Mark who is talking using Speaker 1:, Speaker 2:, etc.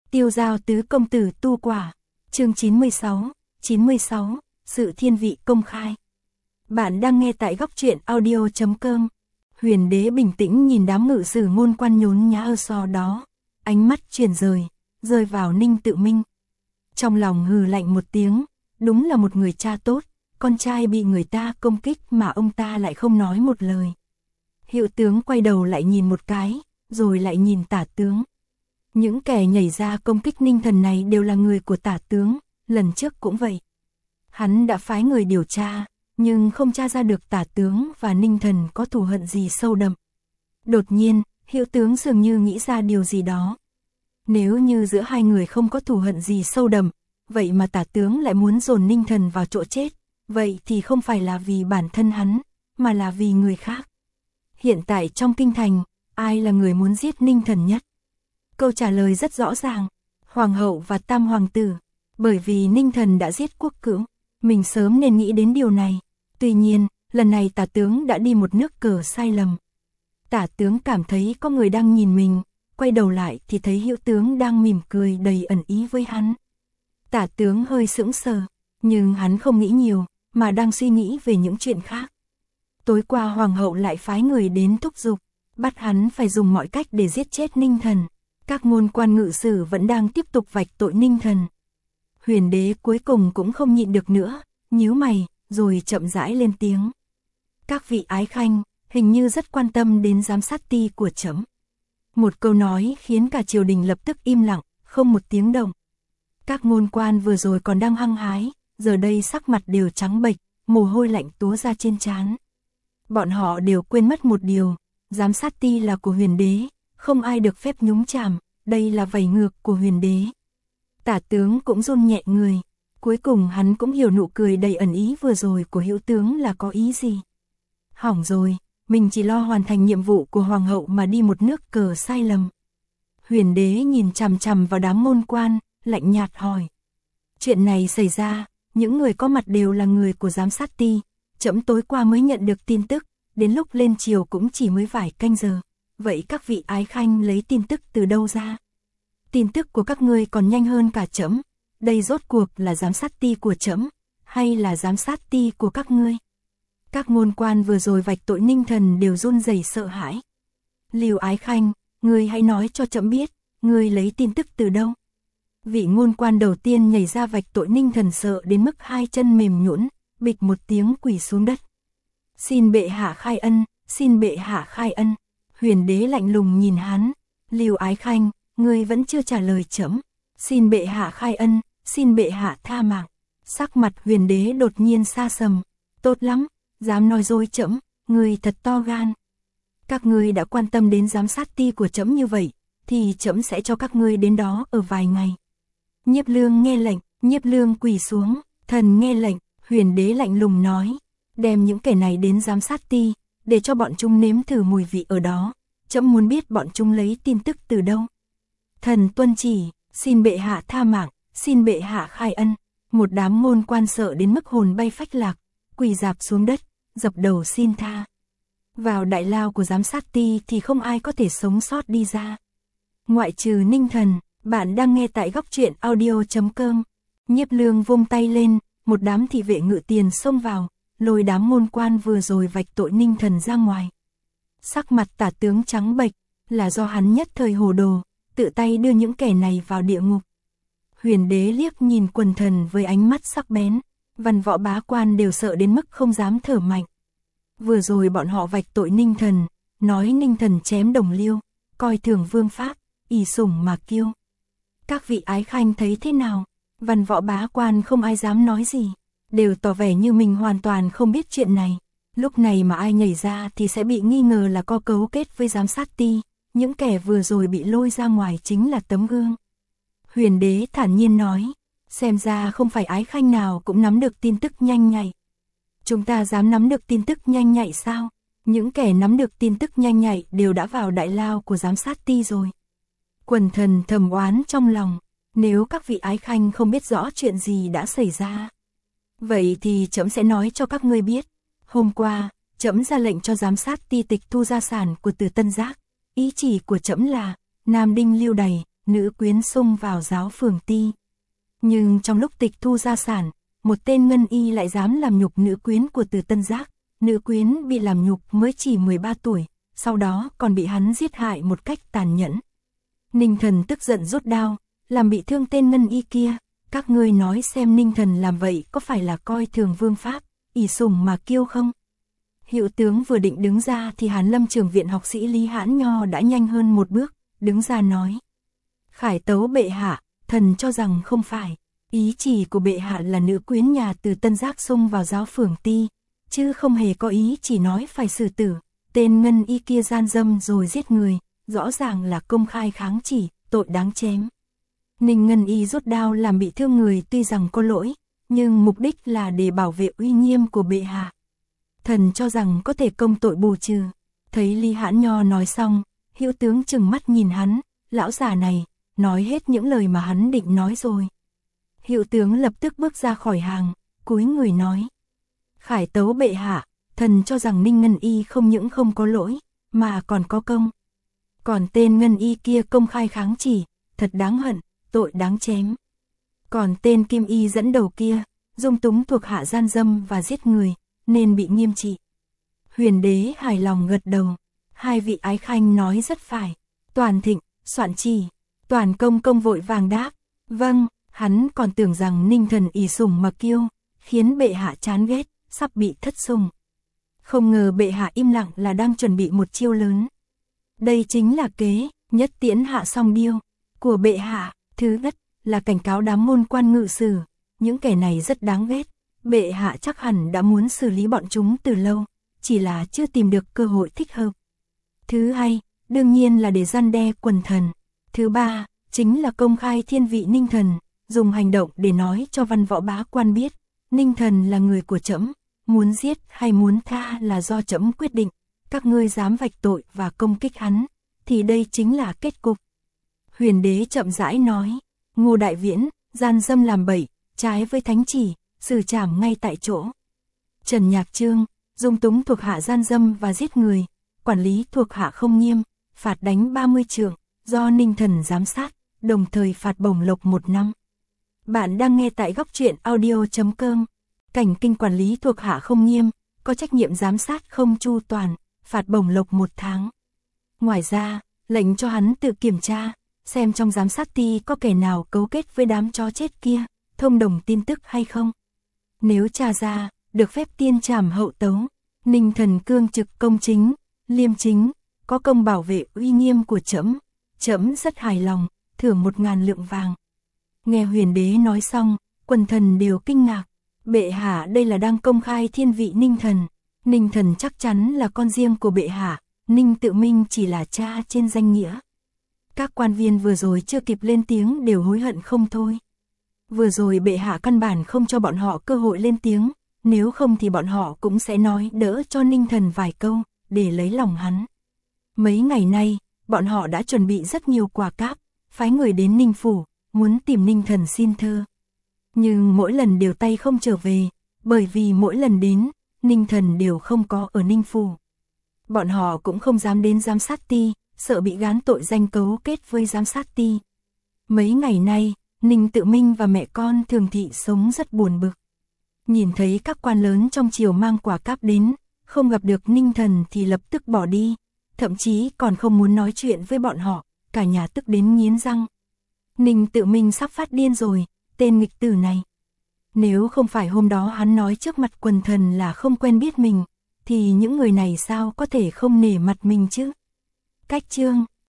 Speaker 1: Tiêu giao tứ công tử tu quả. Chương 96, sự thiên vị công khai. Bạn đang nghe tại góc truyện audio.com. Huyền đế bình tĩnh nhìn đám ngự sử ngôn quan nhốn nhá ở so đó. Ánh mắt chuyển rơi vào Ninh Tự Minh. Trong lòng hừ lạnh một tiếng, đúng là một người cha tốt, con trai bị người ta công kích mà ông ta lại không nói một lời. Hiệu tướng quay đầu lại nhìn một cái, rồi lại nhìn Tả tướng. Những kẻ nhảy ra công kích Ninh Thần này đều là người của Tả tướng, lần trước cũng vậy. Hắn đã phái người điều tra, nhưng không tra ra được Tả tướng và Ninh Thần có thù hận gì sâu đậm. Đột nhiên, Hiệu tướng dường như nghĩ ra điều gì đó. Nếu như giữa hai người không có thù hận gì sâu đậm, vậy mà Tả tướng lại muốn dồn Ninh Thần vào chỗ chết, vậy thì không phải là vì bản thân hắn, mà là vì người khác. Hiện tại trong kinh thành, ai là người muốn giết Ninh Thần nhất? Câu trả lời rất rõ ràng, Hoàng hậu và Tam hoàng tử, bởi vì Ninh Thần đã giết quốc cữu, mình sớm nên nghĩ đến điều này. Tuy nhiên, lần này Tả tướng đã đi một nước cờ sai lầm. Tả tướng cảm thấy có người đang nhìn mình, quay đầu lại thì thấy Hiệu tướng đang mỉm cười đầy ẩn ý với hắn. Tả tướng hơi sững sờ, nhưng hắn không nghĩ nhiều, mà đang suy nghĩ về những chuyện khác. Tối qua Hoàng hậu lại phái người đến thúc giục, bắt hắn phải dùng mọi cách để giết chết Ninh Thần. Các ngôn quan ngự sử vẫn đang tiếp tục vạch tội Ninh Thần. Huyền đế cuối cùng cũng không nhịn được nữa, nhíu mày, rồi chậm rãi lên tiếng. Các vị ái khanh, hình như rất quan tâm đến giám sát ti của trẫm. Một câu nói khiến cả triều đình lập tức im lặng, không một tiếng động. Các ngôn quan vừa rồi còn đang hăng hái, giờ đây sắc mặt đều trắng bệch, mồ hôi lạnh túa ra trên trán. Bọn họ đều quên mất một điều, giám sát ti là của huyền đế, không ai được phép nhúng chàm, đây là vảy ngược của huyền đế. Tả tướng cũng run nhẹ người, cuối cùng hắn cũng hiểu nụ cười đầy ẩn ý vừa rồi của Hiệu tướng là có ý gì. Hỏng rồi, mình chỉ lo hoàn thành nhiệm vụ của hoàng hậu mà đi một nước cờ sai lầm. Huyền đế nhìn chằm chằm vào đám ngôn quan, lạnh nhạt hỏi. Chuyện này xảy ra, những người có mặt đều là người của giám sát ti, trẫm tối qua mới nhận được tin tức, đến lúc lên triều cũng chỉ mới vài canh giờ. Vậy các vị ái khanh lấy tin tức từ đâu ra? Tin tức của các ngươi còn nhanh hơn cả trẫm. Đây rốt cuộc là giám sát ti của trẫm, hay là giám sát ti của các ngươi? Các ngôn quan vừa rồi vạch tội Ninh Thần đều run rẩy sợ hãi. Liêu ái khanh, ngươi hãy nói cho trẫm biết, ngươi lấy tin tức từ đâu? Vị ngôn quan đầu tiên nhảy ra vạch tội Ninh Thần sợ đến mức hai chân mềm nhũn, bịch một tiếng quỳ xuống đất. Xin bệ hạ khai ân, xin bệ hạ khai ân. Huyền đế lạnh lùng nhìn hắn. Liêu ái khanh, ngươi vẫn chưa trả lời trẫm. Xin bệ hạ khai ân, xin bệ hạ tha mạng. Sắc mặt huyền đế đột nhiên xa sầm. Tốt lắm, dám nói dối trẫm, ngươi thật to gan. Các ngươi đã quan tâm đến giám sát ti của trẫm như vậy, thì trẫm sẽ cho các ngươi đến đó ở vài ngày. Nhiếp Lương nghe lệnh, Nhiếp Lương quỳ xuống, thần nghe lệnh. Huyền đế lạnh lùng nói, đem những kẻ này đến giám sát ti, để cho bọn chúng nếm thử mùi vị ở đó. Trẫm muốn biết bọn chúng lấy tin tức từ đâu. Thần tuân chỉ, xin bệ hạ tha mạng, xin bệ hạ khai ân. Một đám ngôn quan sợ đến mức hồn bay phách lạc, quỳ rạp xuống đất, dập đầu xin tha. Vào đại lao của giám sát ti thì không ai có thể sống sót đi ra. Ngoại trừ Ninh Thần, bạn đang nghe tại góc truyện audio.com. Nhiếp Lương vung tay lên, một đám thị vệ ngự tiền xông vào, lôi đám ngôn quan vừa rồi vạch tội Ninh Thần ra ngoài. Sắc mặt Tả tướng trắng bệch, là do hắn nhất thời hồ đồ, tự tay đưa những kẻ này vào địa ngục. Huyền đế liếc nhìn quần thần với ánh mắt sắc bén, văn võ bá quan đều sợ đến mức không dám thở mạnh. Vừa rồi bọn họ vạch tội Ninh Thần, nói Ninh Thần chém đồng liêu, coi thường vương pháp, ỷ sủng mà kiêu. Các vị ái khanh thấy thế nào? Văn võ bá quan không ai dám nói gì, đều tỏ vẻ như mình hoàn toàn không biết chuyện này. Lúc này mà ai nhảy ra thì sẽ bị nghi ngờ là có cấu kết với giám sát ti, những kẻ vừa rồi bị lôi ra ngoài chính là tấm gương. Huyền đế thản nhiên nói, xem ra không phải ái khanh nào cũng nắm được tin tức nhanh nhạy. Chúng ta dám nắm được tin tức nhanh nhạy sao? Những kẻ nắm được tin tức nhanh nhạy đều đã vào đại lao của giám sát ti rồi. Quần thần thầm oán trong lòng, nếu các vị ái khanh không biết rõ chuyện gì đã xảy ra, vậy thì trẫm sẽ nói cho các ngươi biết. Hôm qua, trẫm ra lệnh cho giám sát ti tịch thu gia sản của Từ Tân Giác. Ý chỉ của trẫm là Nam Đinh lưu đày, nữ quyến xông vào giáo phường ti. Nhưng trong lúc tịch thu gia sản, một tên ngân y lại dám làm nhục nữ quyến của Từ Tân Giác. Nữ quyến bị làm nhục mới chỉ 13 tuổi, sau đó còn bị hắn giết hại một cách tàn nhẫn. Ninh Thần tức giận rút đao, làm bị thương tên ngân y kia. Các ngươi nói xem Ninh Thần làm vậy có phải là coi thường vương pháp, ỷ sủng mà kiêu không? Hiệu tướng vừa định đứng ra thì Hàn Lâm Trường viện học sĩ Lý Hãn Nho đã nhanh hơn một bước, đứng ra nói. Khải tấu bệ hạ, thần cho rằng không phải. Ý chỉ của bệ hạ là nữ quyến nhà Từ Tân Giác xông vào giáo phường ti, chứ không hề có ý chỉ nói phải xử tử. Tên ngân y kia gian dâm rồi giết người, rõ ràng là công khai kháng chỉ, tội đáng chém. Ninh ngân y rút đao làm bị thương người tuy rằng có lỗi, nhưng mục đích là để bảo vệ uy nghiêm của bệ hạ. Thần cho rằng có thể công tội bù trừ. Thấy Lý Hãn Nho nói xong, Hữu tướng trừng mắt nhìn hắn, lão già này, nói hết những lời mà hắn định nói rồi. Hữu tướng lập tức bước ra khỏi hàng, cúi người nói. Khải tấu bệ hạ, thần cho rằng Ninh ngân y không những không có lỗi, mà còn có công. Còn tên ngân y kia công khai kháng chỉ, thật đáng hận, tội đáng chém. Còn tên kim y dẫn đầu kia, dung túng thuộc hạ gian dâm và giết người, nên bị nghiêm trị. Huyền đế hài lòng gật đầu, hai vị ái khanh nói rất phải. Toàn Thịnh, soạn chỉ, Toàn Công công vội vàng đáp, vâng, hắn còn tưởng rằng Ninh Thần ỷ sủng mà kiêu, khiến bệ hạ chán ghét, sắp bị thất sủng. Không ngờ bệ hạ im lặng là đang chuẩn bị một chiêu lớn. Đây chính là kế, nhất tiễn hạ song điêu, của bệ hạ. Thứ nhất là cảnh cáo đám môn quan ngự sử, những kẻ này rất đáng ghét. Bệ hạ chắc hẳn đã muốn xử lý bọn chúng từ lâu, chỉ là chưa tìm được cơ hội thích hợp. Thứ hai, đương nhiên là để răn đe quần thần. Thứ ba, chính là công khai thiên vị Ninh Thần, dùng hành động để nói cho văn võ bá quan biết, Ninh Thần là người của trẫm, muốn giết hay muốn tha là do trẫm quyết định. Các ngươi dám vạch tội và công kích hắn, thì đây chính là kết cục. Huyền đế chậm rãi nói, Ngô Đại Viễn, gian dâm làm bậy, trái với thánh chỉ, xử trảm ngay tại chỗ. Trần Nhạc Trương, dung túng thuộc hạ gian dâm và giết người, quản lý thuộc hạ không nghiêm, phạt đánh 30 trượng, do Ninh Thần giám sát, đồng thời phạt bổng lộc 1 năm. Bạn đang nghe tại Góc Truyện Audio.com. Cảnh kinh quản lý thuộc hạ không nghiêm, có trách nhiệm giám sát không chu toàn, phạt bổng lộc 1 tháng. Ngoài ra, lệnh cho hắn tự kiểm tra, xem trong giám sát ti có kẻ nào cấu kết với đám chó chết kia, thông đồng tin tức hay không. Nếu tra ra, được phép tiên trảm hậu tấu. Ninh Thần cương trực công chính, liêm chính, có công bảo vệ uy nghiêm của trẫm, trẫm rất hài lòng, thưởng 1000 lượng vàng. Nghe huyền đế nói xong, quần thần đều kinh ngạc. Bệ hạ đây là đang công khai thiên vị Ninh Thần. Ninh Thần chắc chắn là con riêng của bệ hạ, Ninh Tự Minh chỉ là cha trên danh nghĩa. Các quan viên vừa rồi chưa kịp lên tiếng đều hối hận không thôi. Vừa rồi bệ hạ căn bản không cho bọn họ cơ hội lên tiếng, nếu không thì bọn họ cũng sẽ nói đỡ cho Ninh Thần vài câu, để lấy lòng hắn. Mấy ngày nay, bọn họ đã chuẩn bị rất nhiều quà cáp, phái người đến Ninh Phủ, muốn tìm Ninh Thần xin thơ. Nhưng mỗi lần đều tay không trở về, bởi vì mỗi lần đến, Ninh Thần đều không có ở Ninh Phủ. Bọn họ cũng không dám đến giám sát ti, sợ bị gán tội danh cấu kết với giám sát ti. Mấy ngày nay, Ninh Tự Minh và mẹ con Thường Thị sống rất buồn bực. Nhìn thấy các quan lớn trong triều mang quà cáp đến, không gặp được Ninh Thần thì lập tức bỏ đi, thậm chí còn không muốn nói chuyện với bọn họ, cả nhà tức đến nghiến răng. Ninh Tự Minh sắp phát điên rồi, tên nghịch tử này. Nếu không phải hôm đó hắn nói trước mặt quần thần là không quen biết mình, thì những người này sao có thể không nể mặt mình chứ? Cách chương